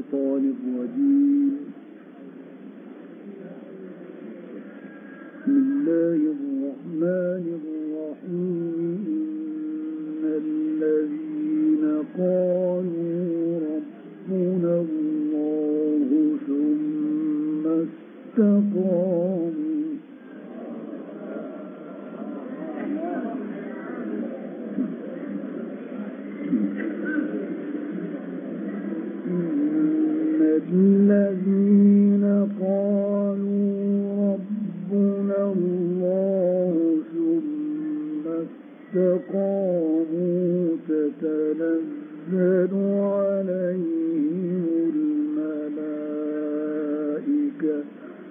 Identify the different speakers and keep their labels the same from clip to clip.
Speaker 1: الشيطان الرجيم. بسم الله الرحمن الرحيم. إن الذين قالوا ربنا الله ثم استقاموا الذين قالوا ربنا الله ثم استقاموا تتنزل عليهم الملائكة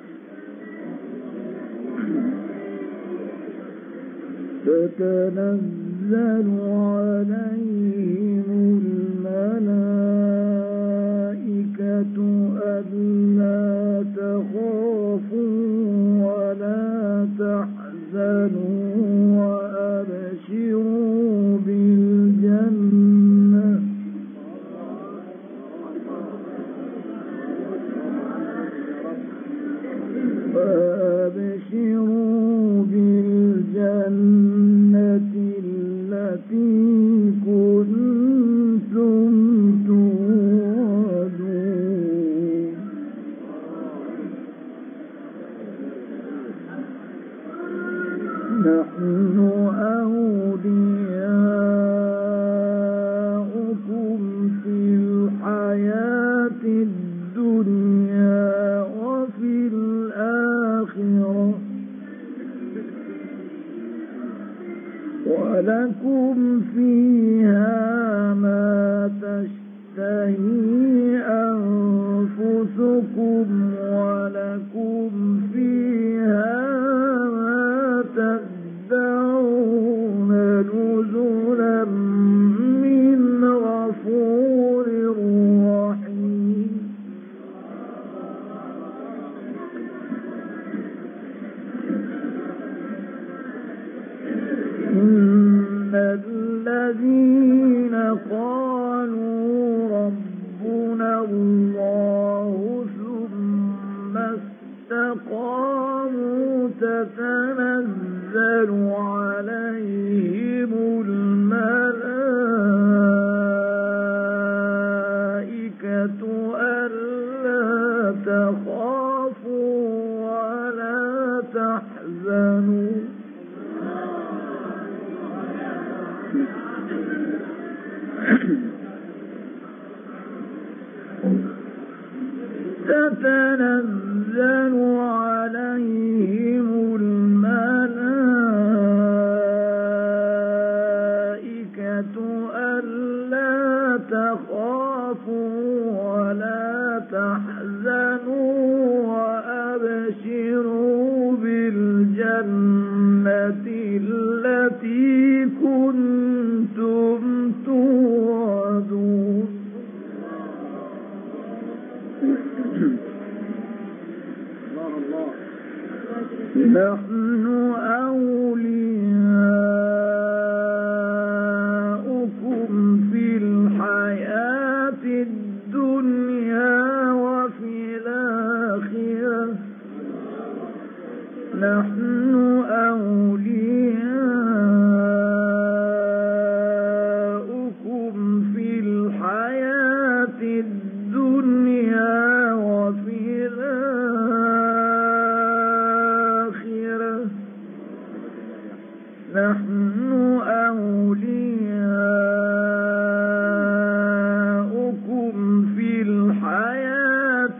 Speaker 1: ألا تخافوا ولا تحزنوا وأبشروا بالجنة التي كنتم توعدون. نحن أولياؤكم في الحياة الدنيا وفي الآخرة ولكم فيها ما تشتهي أنفسكم ولكم فيها ما تدعون نزلا من غفور رحيم. إن الذين قالوا ربنا الله ثم استقاموا تتنزل عليهم الملائكة ألا تخافوا ولا تحزنوا تتنزل عليهم الملائكة ألا تخافوا ولا تحزنوا وأبشروا بالجنة التي كنتم توعدون. نحن أولياؤكم في الحياة الدنيا وفي الآخرة نحن أولياؤكم في الحياة الدنيا وفي الآخرة نحن أولياؤكم في الحياة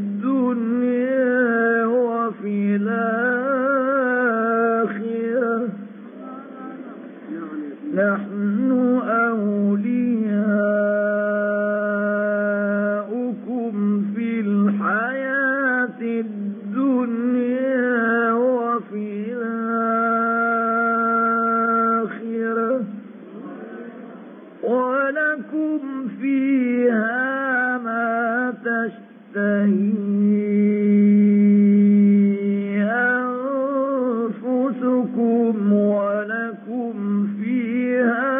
Speaker 1: الدنيا وفي الآخرة نحن أولياؤكم في الحياة الدنيا وفي الآخرة ولكم فيها ما تشتهي أنفسكم ولكم فيها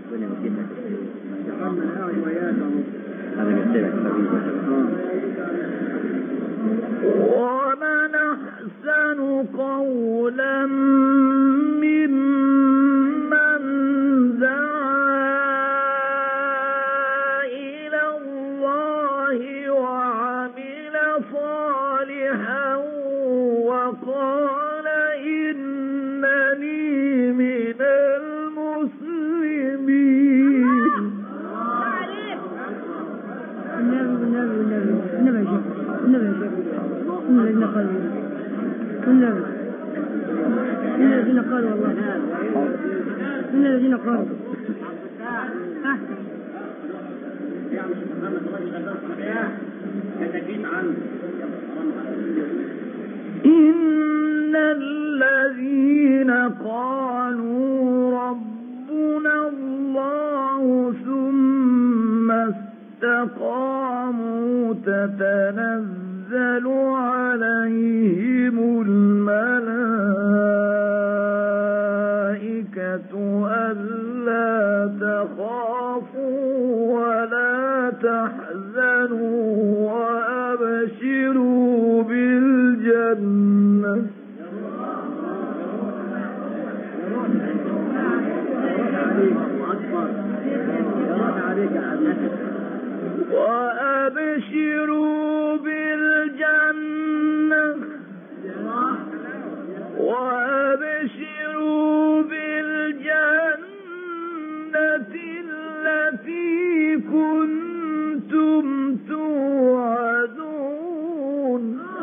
Speaker 1: ومن أحسن قولا ممن دعا إلى الله وعمل صالحا وقال إنني من المسلمين.
Speaker 2: الذين قالوا والله من الذين قالوا
Speaker 1: إن الذين قالوا ربنا الله ثم استقاموا تتنزل عليهم الملائكة ألا تخافوا ولا تحزنوا وأبشروا بالجنة وأبشروا بالجنة التي كنتم توعدون.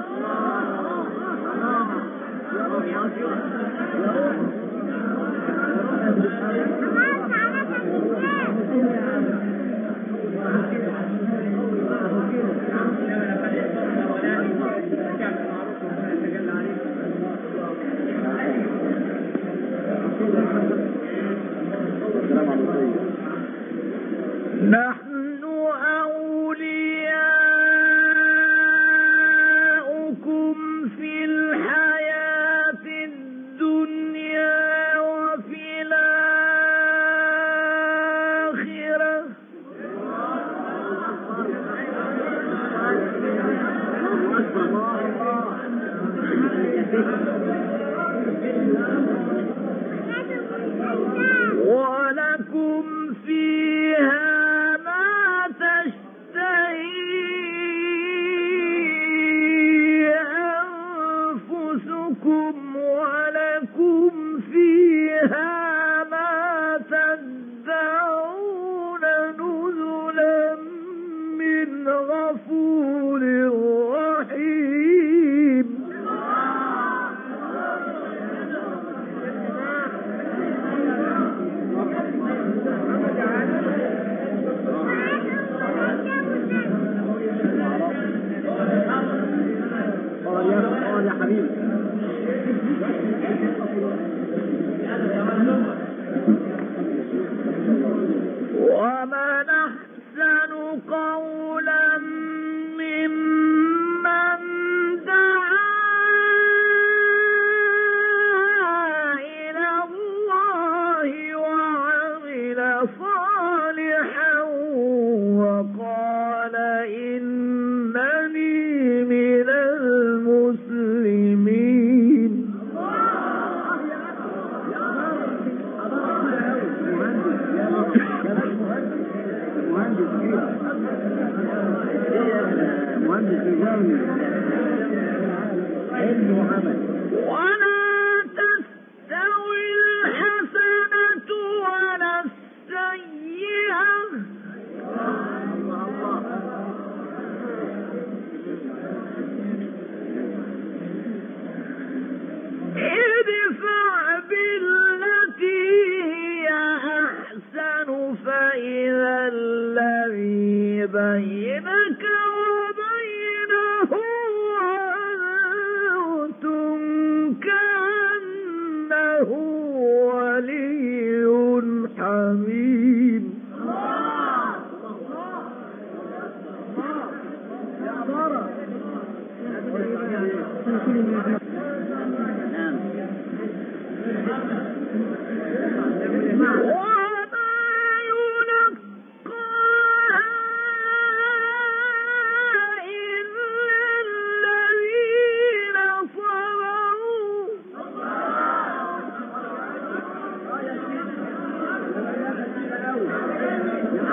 Speaker 1: نحن أولياؤكم في الحياة الدنيا وفي الآخرة ولكم فيها ولكم فيها ما تدعون نزلا من غفور رحيم.
Speaker 2: يا حبيبي
Speaker 1: ومن أحسن قولا ممن دعا إلى الله وعمل صالحا وقال إنني من المسلمين. ولا تستوي الحسنة ولا السيئة ادفع بالتي هي أحسن فإذا الذي بينك وبينه كأنه ولي حميم. وما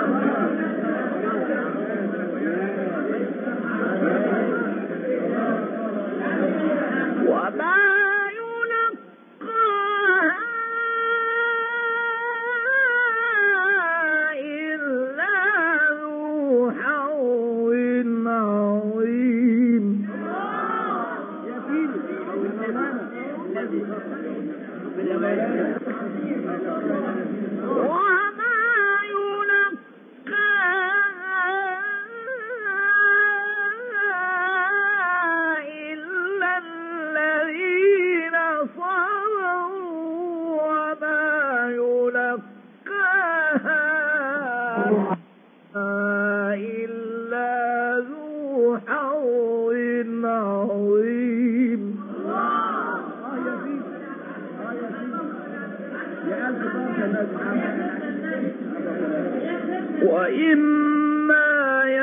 Speaker 1: وإما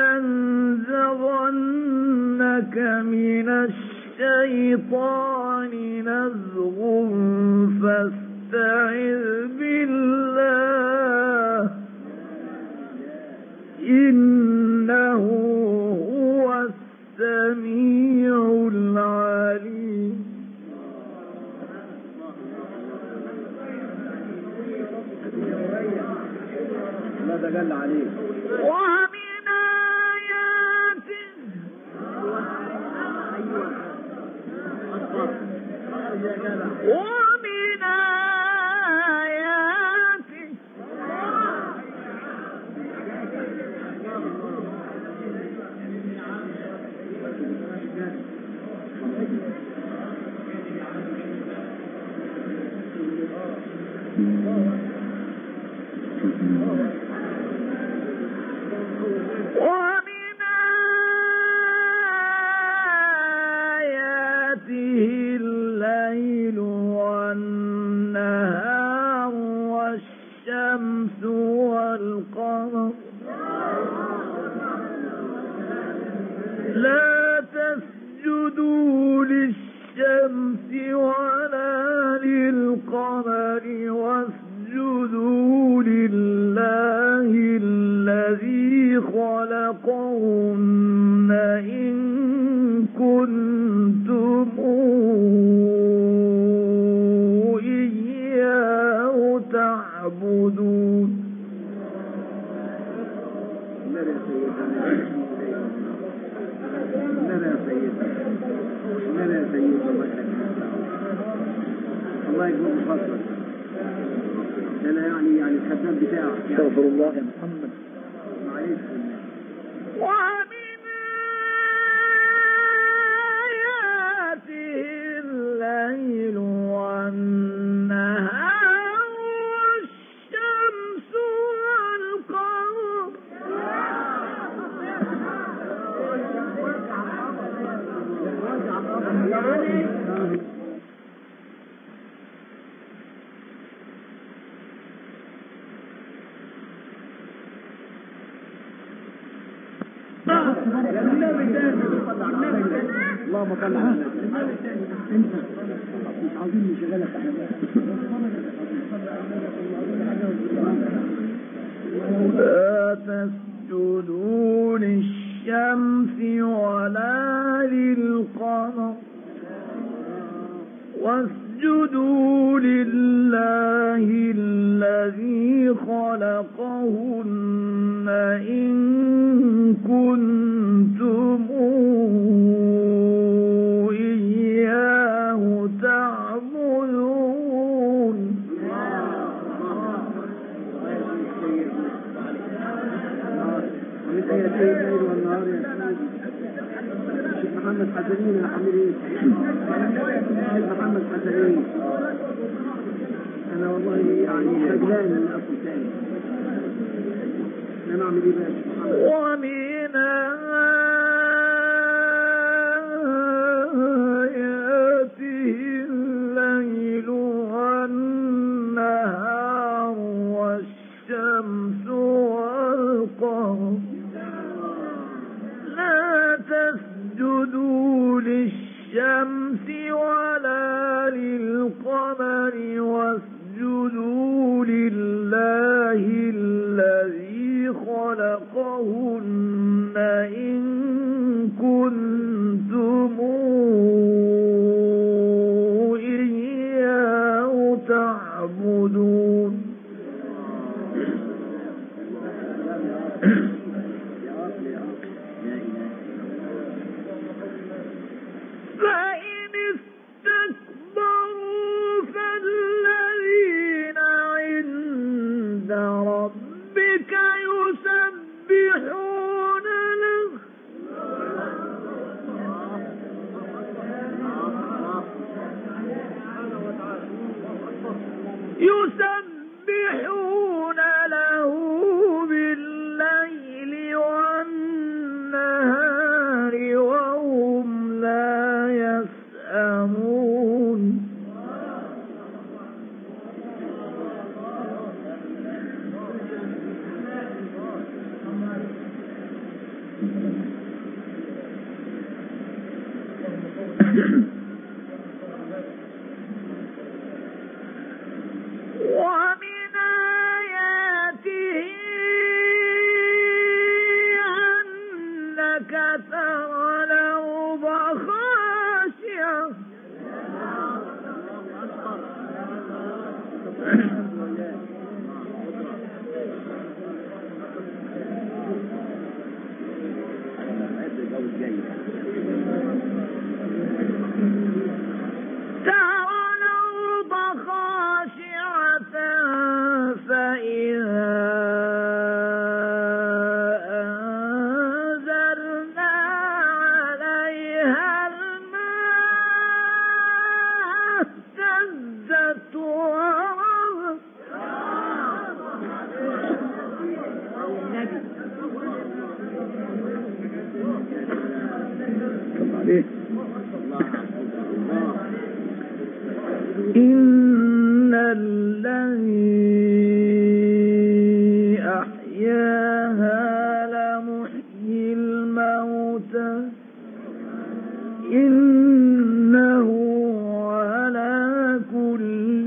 Speaker 1: ينزغنك من الشيطان نزغ فاستعذ بالله إنه هو السميع العليم.
Speaker 3: ماذا قال عليه؟
Speaker 1: ومن آياته الليل والنهار والشمس والقمر لا تسجدوا للشمس ولا للقمر واسجدوا لله الذي خلقهن إن كنتم إياه تعبدون.
Speaker 3: الله يكون بفضلك. أنا يعني الخدام بتاعك.
Speaker 1: استغفر الله يا محمد.
Speaker 3: معلش.
Speaker 1: ومن آياته الليل والنهار والشمس والقمر
Speaker 3: اللهم صل على انت مش عاوزين نشغلك
Speaker 1: لا تسجدوا للشمس ولا للقمر واسجدوا لله الذي خلقهن إن كنتم إياه تعبدون.
Speaker 3: ومن آياته الليل والنهار يا شيخ محمد حسنين يا حبيبي. شيخ محمد حسنين أنا والله يعني خجلان من الأصل الثاني. أنا أعمل إيه بقى يا شيخ محمد؟
Speaker 1: ومن آياته الليل والنهار والشمس والقمر لا تسجدوا للشمس ولا للقمر واسجدوا لله الذي خلقهن تعبدون فإن استكبروا فالذين عند ربك يسبحون له بالليل والنهار وهم لا يسأمون ومن آياته أنك ترى الأرض خاشعة فإذا أنزلنا عليها الماء اهتزت وربت إن الذي أحياها لمحيي الموتى إنه على كل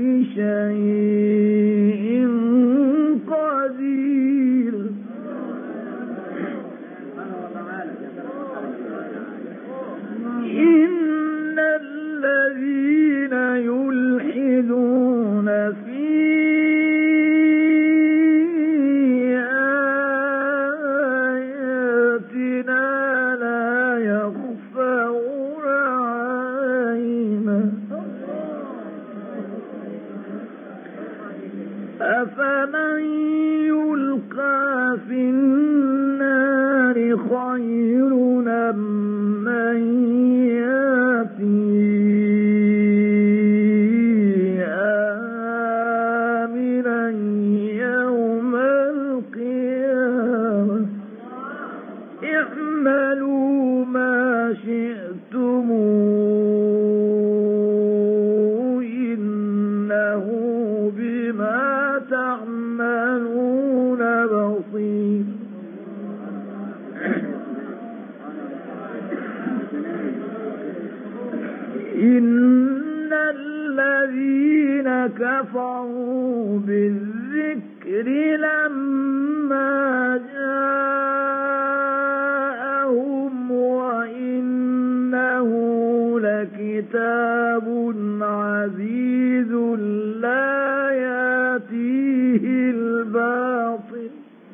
Speaker 1: شيء قدير إن الذين يلحدون في آياتنا لا يخفون علينا أفمن يلقى في النار خير أم من يأتي آمنا يوم القيامة اعملوا ما شئتم إنه بما تعملون بصير إن الذين كفروا بالذكر لما جاءهم وإنه لكتاب عزيز لا يأتيه الباطل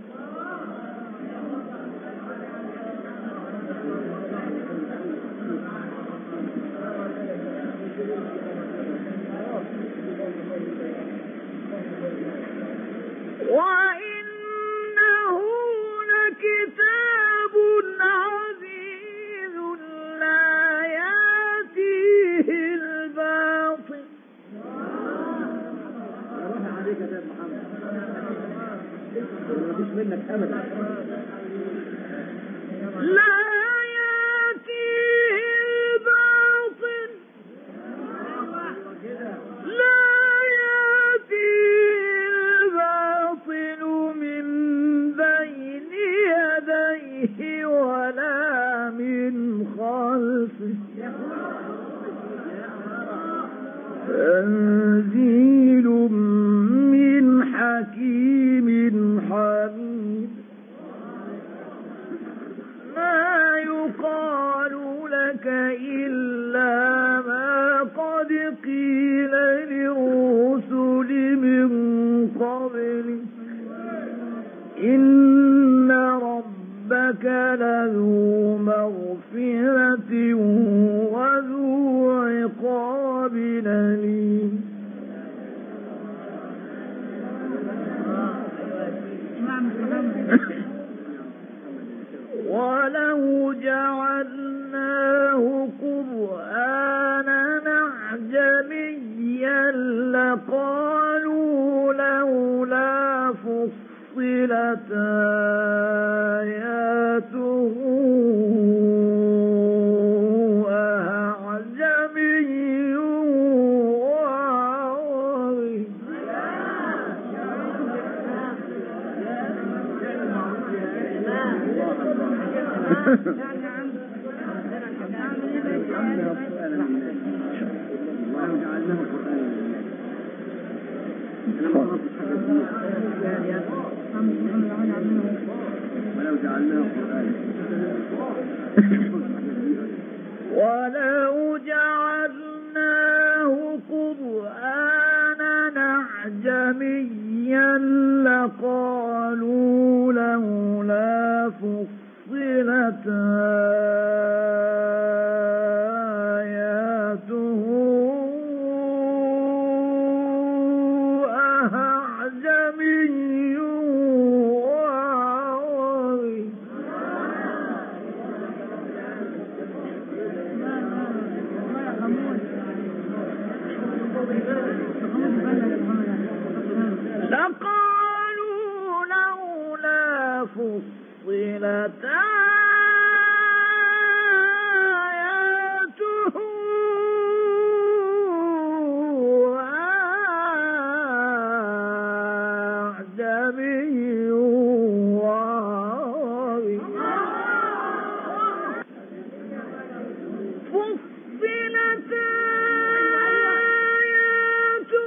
Speaker 1: وإنه لكتاب عزيز لا يأتيه الباطل
Speaker 3: روح عليك يا محمد ما فيش منك أبدا
Speaker 1: لا يأتيه الباطل لا يأتيه الباطل من بين يديه ولا من خلفه تنزيل من حكيم حميد ما ولو جعلناه قرآنا أعجميا لقالوا لولا فصلت آياته أعجمي وعربي. ولو جعلناه قرآنا أعجميا لقالوا لولا فصلت آياته أعجمي وعربي. لقالوا لولا فصلت آياته أعجمي وعربي. فصلت آياته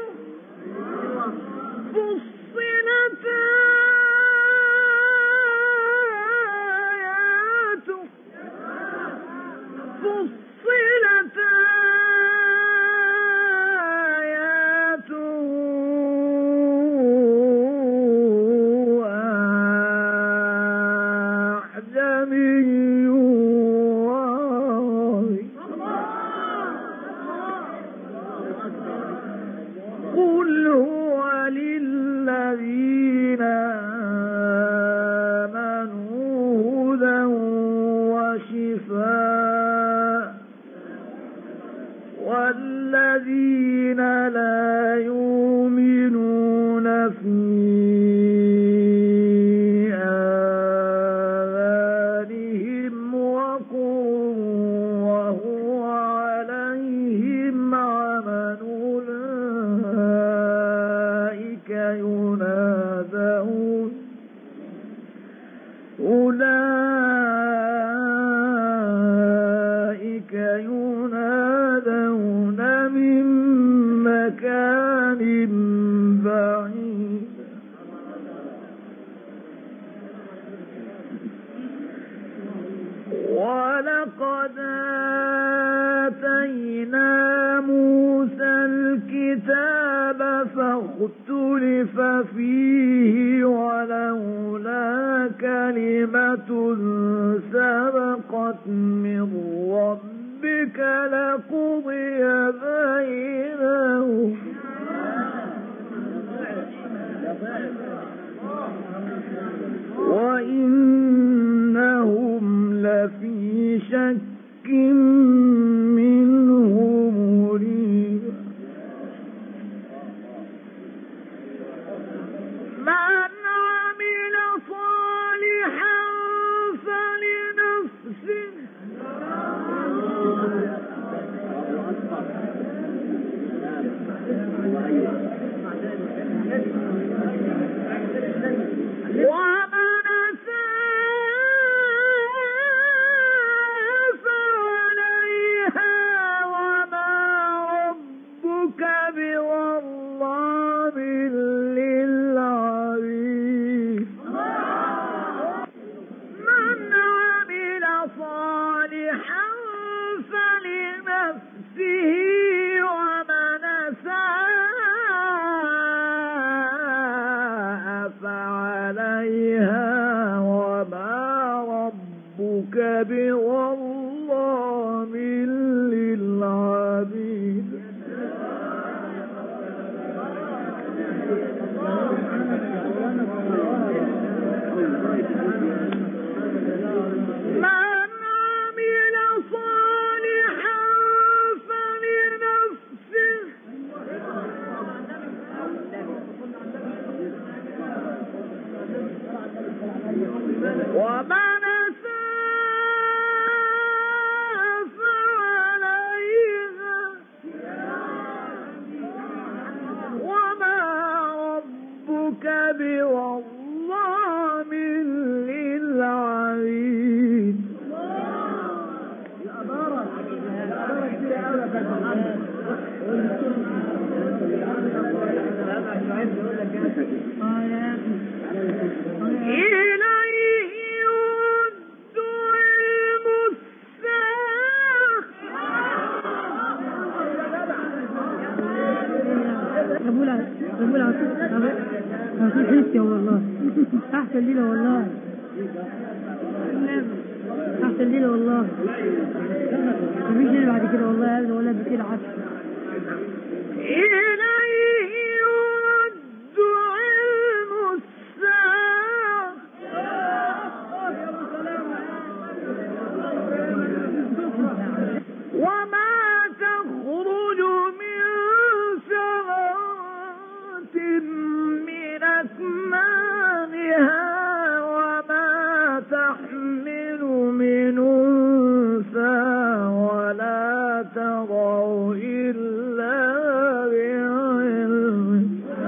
Speaker 1: فصلت آياته فصلت آياته أعجمي وعربي. قل هو للذين آمنوا هدى وشفاء والذين لا يؤمنون في آذانهم وقر وهو عليهم عمى أولئك ينادون من مكان بعيد. ولقد آتينا موسى الكتاب فاختلف فيه ولولا كلمة سبقت من ربك لقضي بينهم وإنهم لفي شك منه مريب. من عمل صالحا فلنفسه ومن أساء فعليها وما ربك بظلام للعبيد. من عمل صالحا فلنفسه ومن أساء فعليها وما ربك بظلام للعبيد.
Speaker 2: أحسن ليلة والله، أحسن ليلة والله، مفيش ليلة بعد كده والله أبدا ولا بكده عشر.
Speaker 1: إليه يرد علم الساعة وما تخرج من ثمرات من أكمامها وما تحمل من أنثى ولا تضع إلا بعلمه.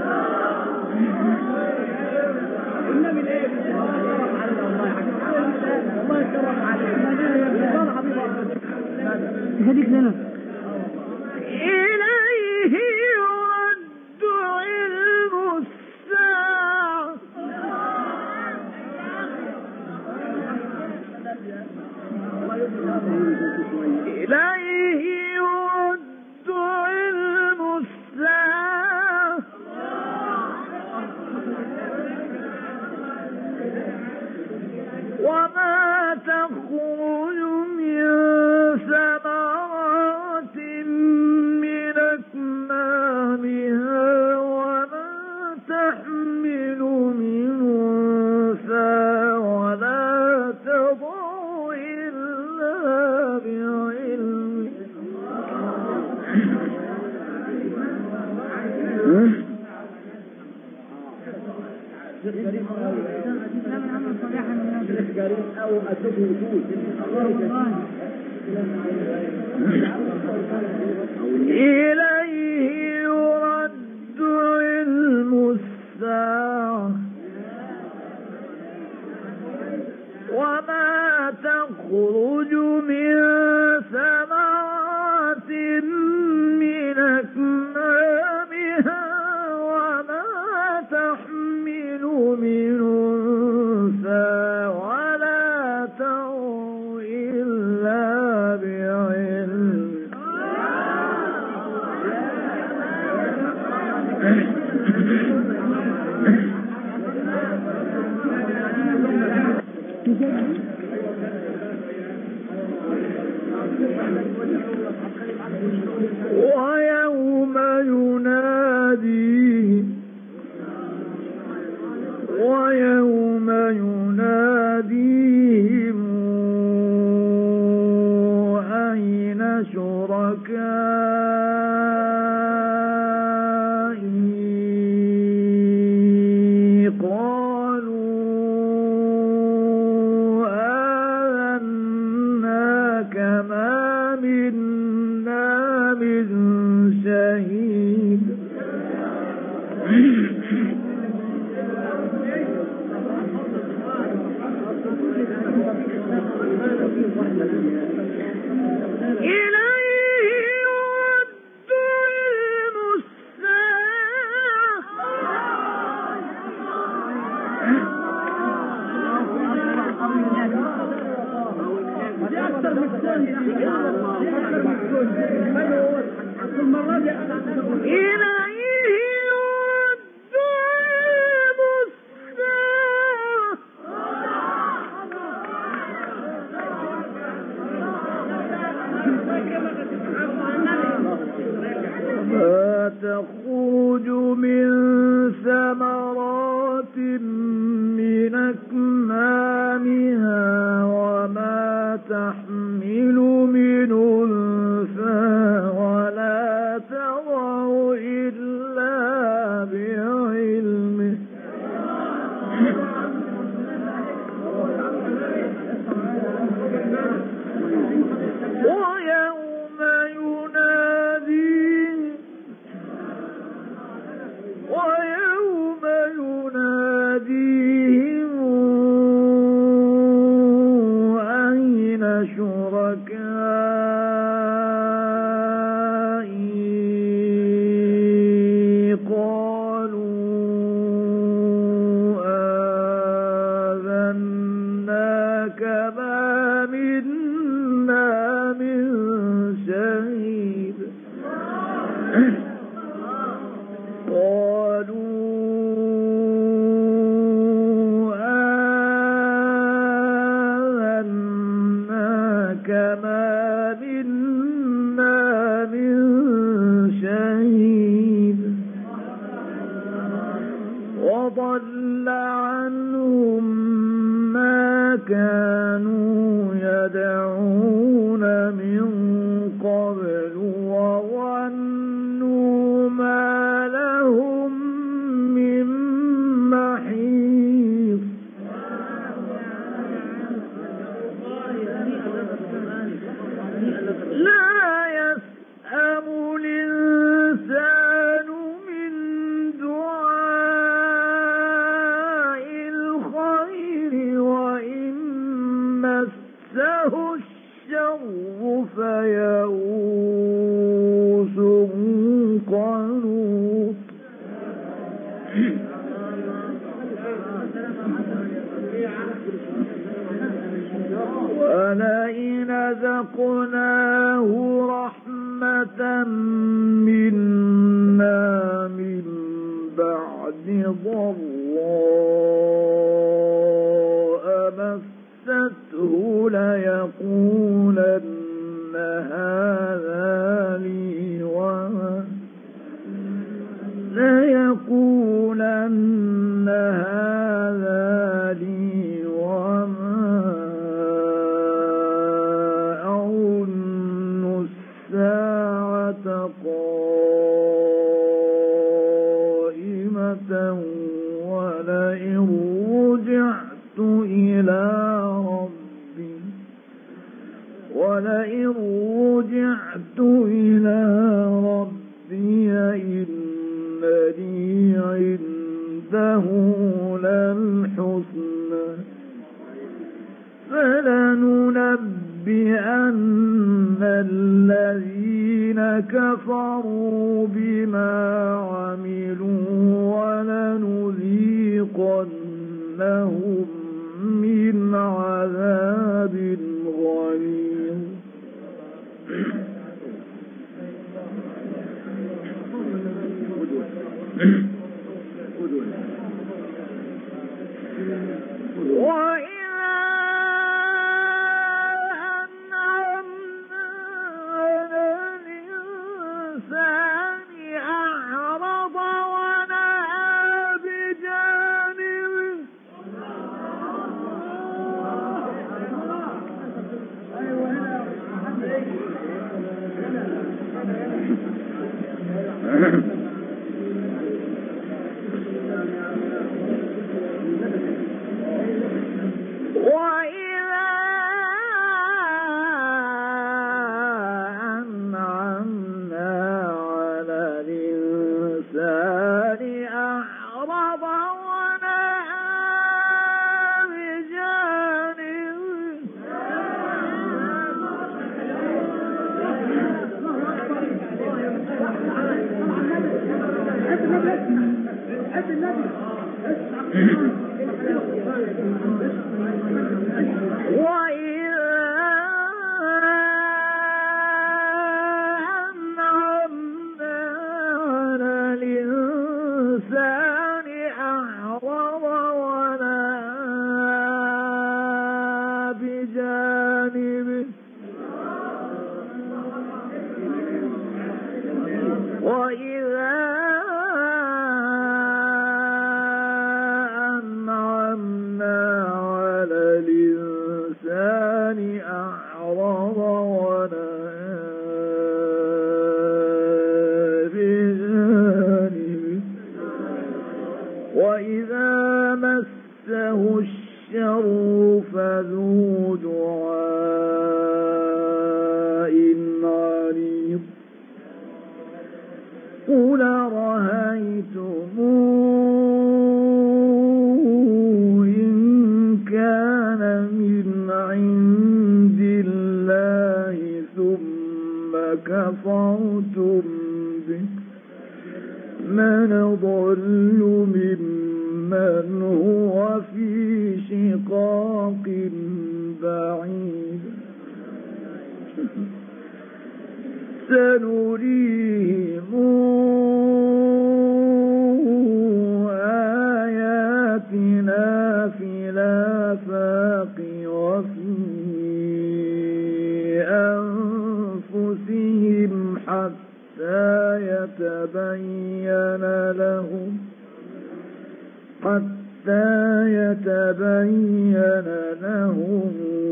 Speaker 2: هديك لنا
Speaker 1: إليه يرد علم الساعة إليه يرد علم الساعة وما تخرج من ثمرات من أكمامها وما تحمل من أنثى ولا تضع إلا بعلمه. إليه يرد علم الساعة وما تخرج من ثمرات من أكمامها وما تحمل من أنثى ولا تضع إلا بعلمه. ويوم يناديهم أين شركائي قالوا آذناك ما منا من شهيد. إليه يرد علم الساعة إليه يرد علم ما تخرج من ثمرات من أكمامها آذناك ما منا من شهيد آذناك ما منا من شهيد وضل عنهم ما كانوا يدعون من قبل وظنوا ما لهم من محيص لا يسأم الإنسان من دعاء الخير وإن مسه الشر فيئوس قنوط ولئن ذقناه رحمة منا من بعد ضراء مسته ليقولن هذا لي وما أظن الساعة قائمة ولئن رجعت إلى ربي إن لي عنده للحسنى فلننبئن الذين كفروا بما عملوا ولنذيقنهم من عذاب غليظ وإذا أنعمنا على الإنسان أعرض ونأى بجانبه وإذا أنعمنا على الإنسان أعرض ونأى بجانبه وإذا أنعمنا على الإنسان أعرض ونأى بجانبه وإذا أنعمنا على الإنسان أعرض ونأى بجانبه وإذا مسه الشر فذو دعاء عريض قل رأيتم إن كان من عند الله ثم كفرتم به فمن ضل ممن هو في شقاق بعيد سنريهم آياتنا في الآفاق وفي أنفسهم حتى يتبين لهم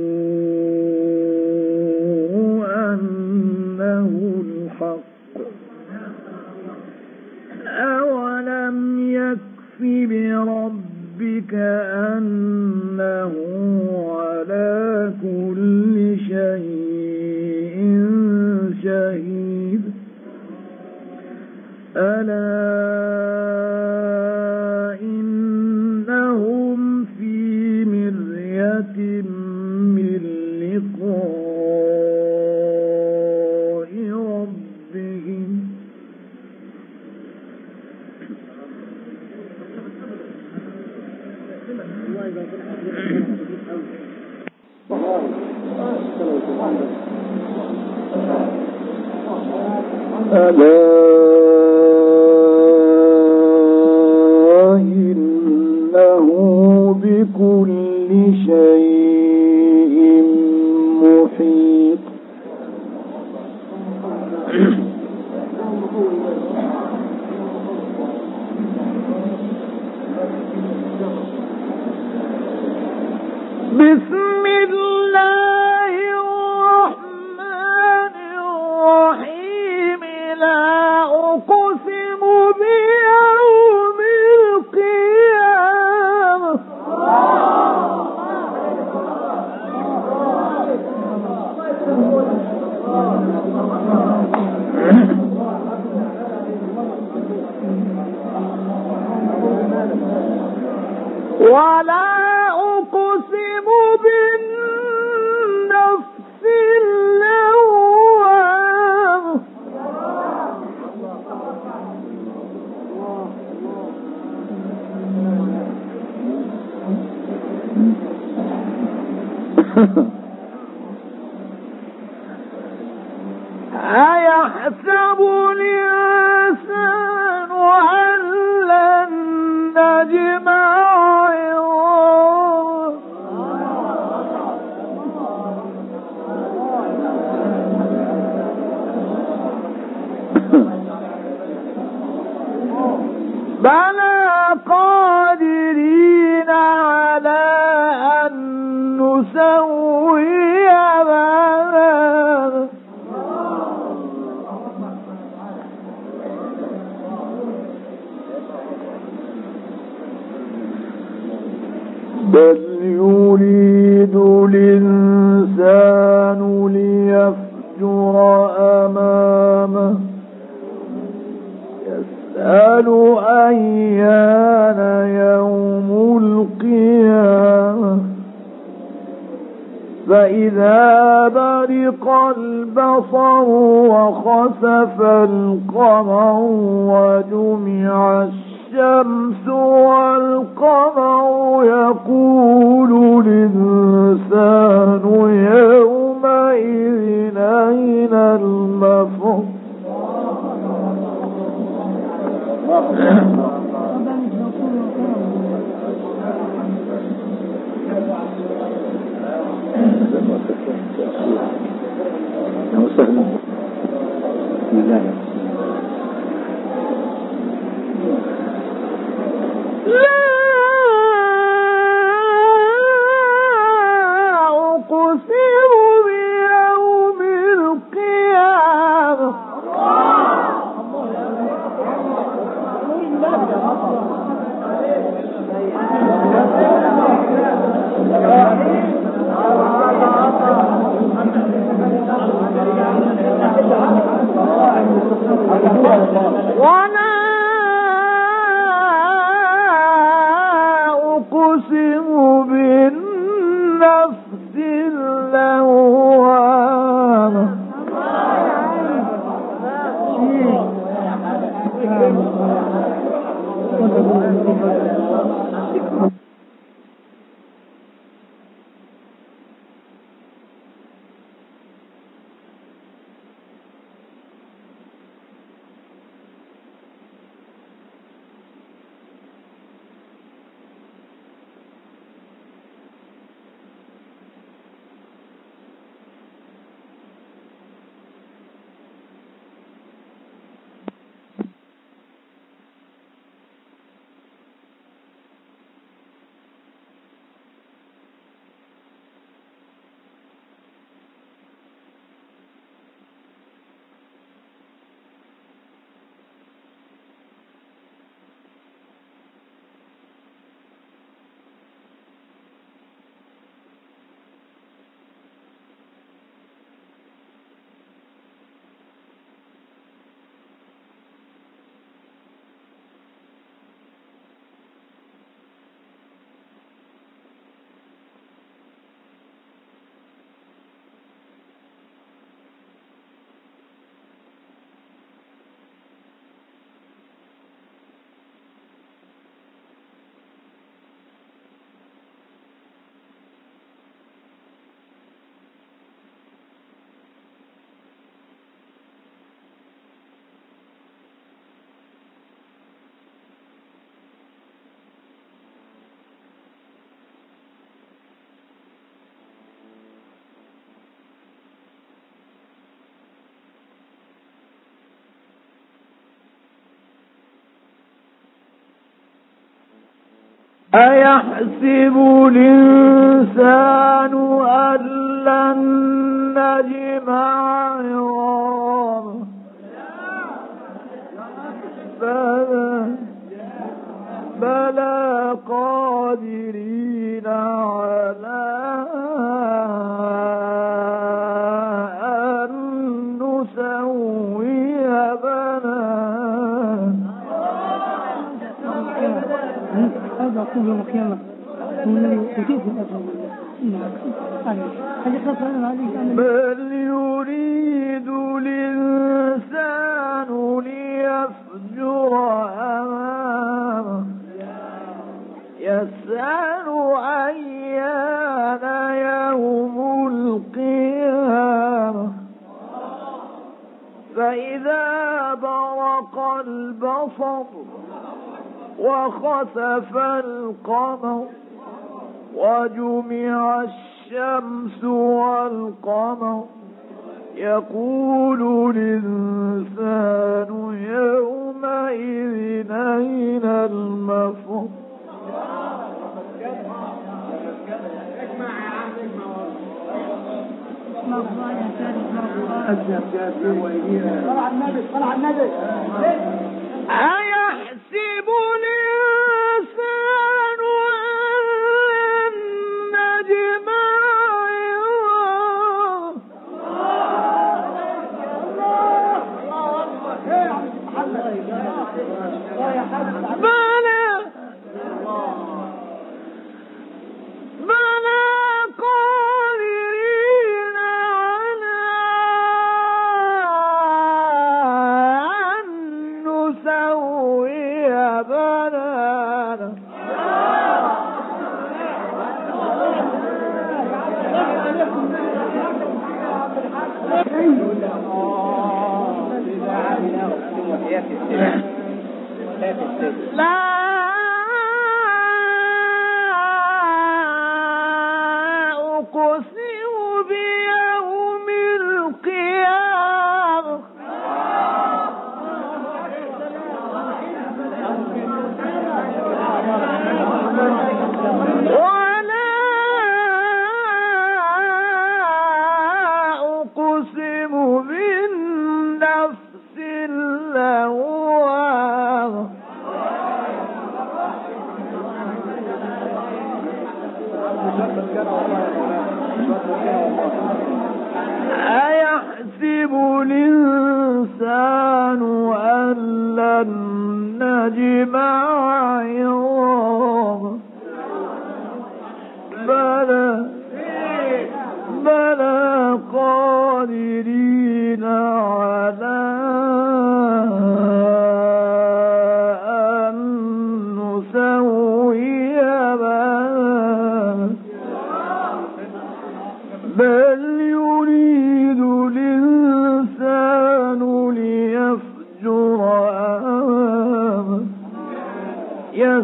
Speaker 1: أنه الحق أولم يكف بربك أنه على كل شيء شهيد ألا إنهم في مرية من لقاء ربهم ألا إنه بكل شيء محيط بسم الله الرحمن الرحيم لا أقسم بيوم القيامة ولا أقسم بالنفس اللوامة أيحسب الإنسان أن لن نجمع بلى قادرين على أن نسوي بنانا بل يريد الإنسان ليفجر أمامه يسأل أيان يوم القيامة فإذا برق البصر وخسف القمر وجمع الشمس والقمر يقول الإنسان يومئذ أين المفر ولا أقسم بالنفس اللوامة أيحسب الإنسان أن لن نجمع عظامه بلى قادرين على أن نسوي بنانه.
Speaker 2: هذا أقول يوم القيامة والذي يجيب
Speaker 1: بل يريد الإنسان ليفجر أمامه يسأل أيان يوم القيامة فإذا برق البصر وخسف القمر وجمع الشمس والقمر يقول الإنسان يومئذ أين المفر. أيحسب الإنسان أن نجمع عظامه بلى قادرين على أن نسوي بنانه. لا أقسم بيوم القيامة ولا أقسم بالنفس اللوامة أيحسب الإنسان أن لن نجمع عظامه بلى قادرين على أن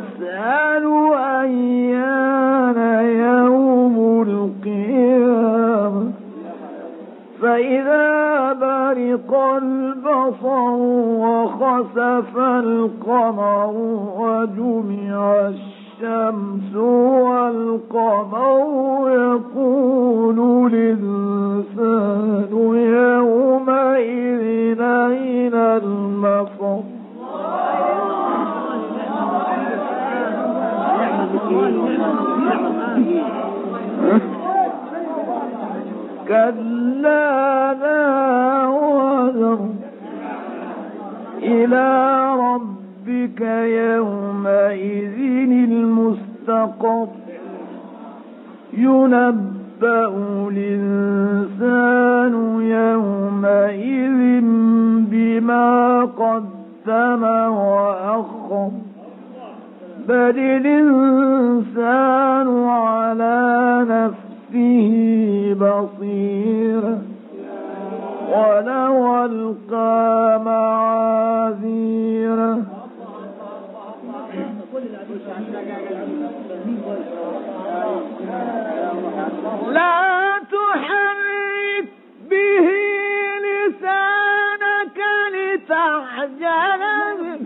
Speaker 1: يسأل أيان يوم القيامة فإذا برق البصر وخسف القمر وجمع الشمس والقمر يقول الإنسان يومئذ أين المفر كلا لا وزر إلى ربك يومئذ المستقر ينبأ الإنسان يومئذ بما قدم وأخر بل الإنسان على نفسه بصيرا ولو ألقى معاذيره لا تحرك به لسانك لتعجل به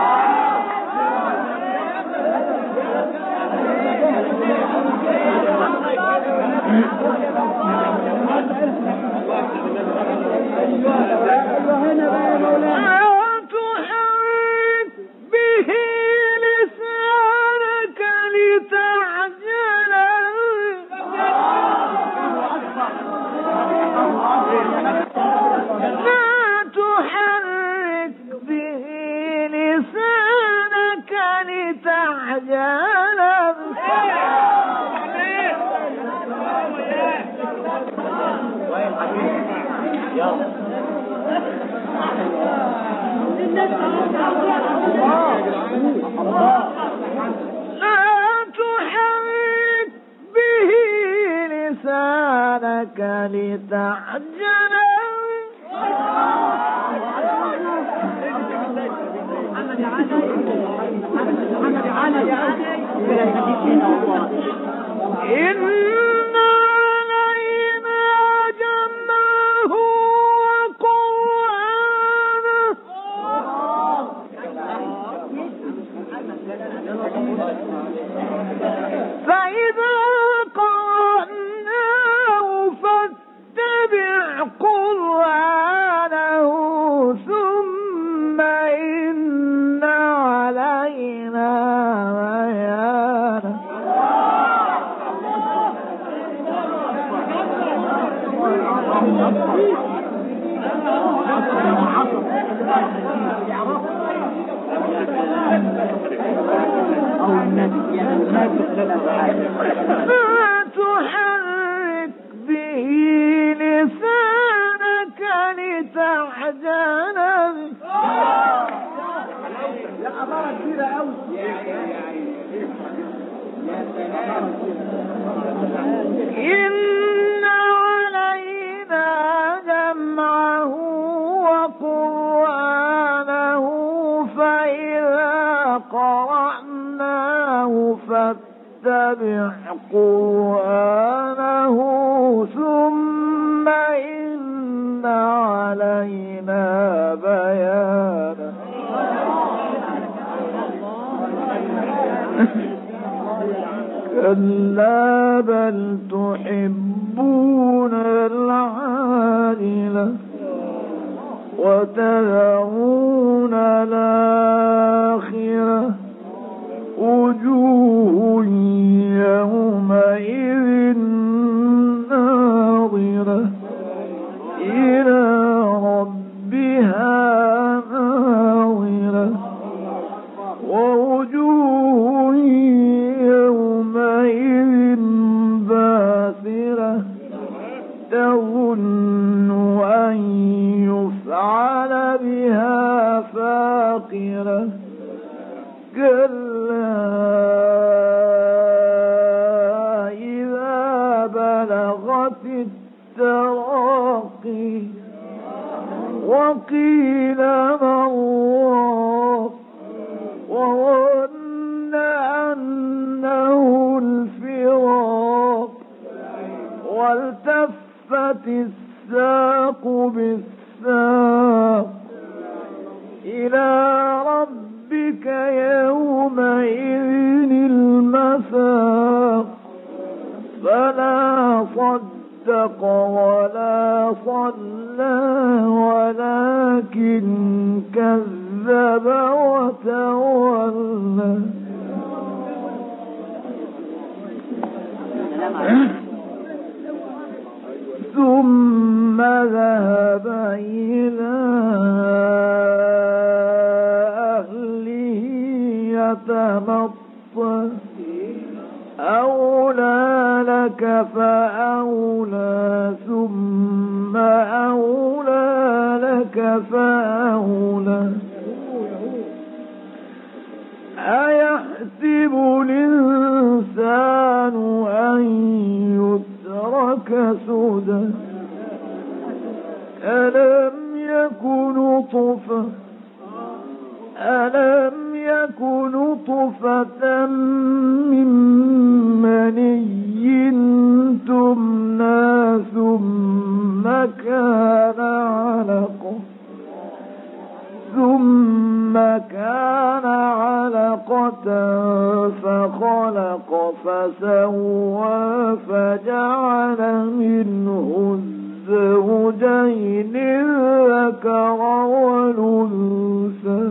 Speaker 1: لتعجل إن علينا جمعه وقرآنه فإذا قرأناه فاتبع قرآنه ثم إن علينا بيانه لا تحرك به لسانك لتعجل إن علينا جمعه وقرآنه فإذا قرأناه فاتبع قرآنه ثم إن علينا بيانه كلا بل تحبون العاجلة وتذرون الآخرة وجوه يومئذ ناظرة إلى ربها ناظرة ووجوه يومئذ باسرة تظن أن يفعل بها فاقرة كلا إذا بلغت التراقي وقيل من راق وظن والتفت الساق بالساق إلى ربك يومئذ المساق فلا صدق ولا صلى ولكن كذب وتولى ثم ذهب إلى أهله يتمطى أولى لك فأولى ثم أولى لك فأولى أيحسب الإنسان أن يترك سدى ألم يكن طفة من مني تمنى ثم كان علقة فخلق فسوى فجعل منه الزوجين الذكر والأنثى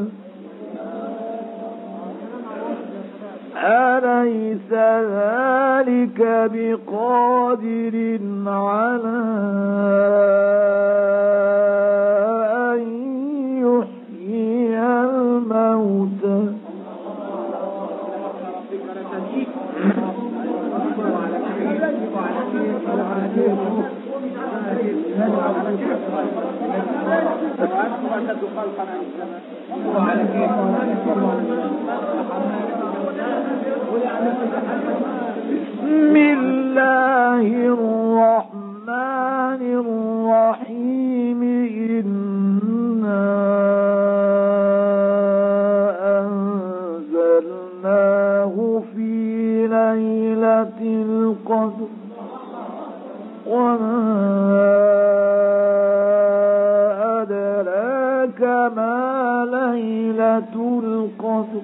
Speaker 1: أليس ذلك بقادر على أن يحيي الموتى بسم الله الرحمن الرحيم إنا أنزلناه في ليلة القدر وما أدراك ما ليلة القدر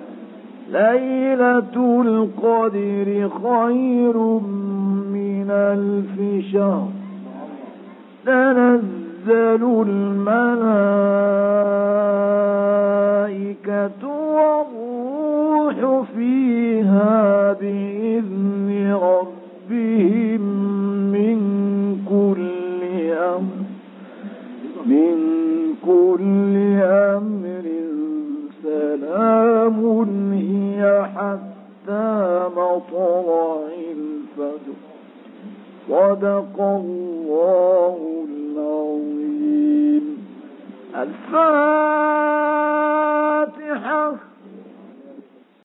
Speaker 1: ليلة القدر خير من 1000 شهر تنزل الملائكة والروح فيها بإذن ربهم من كل أمر سلام هي حتى مطلع الفجر صدق الله العظيم. الفاتحة.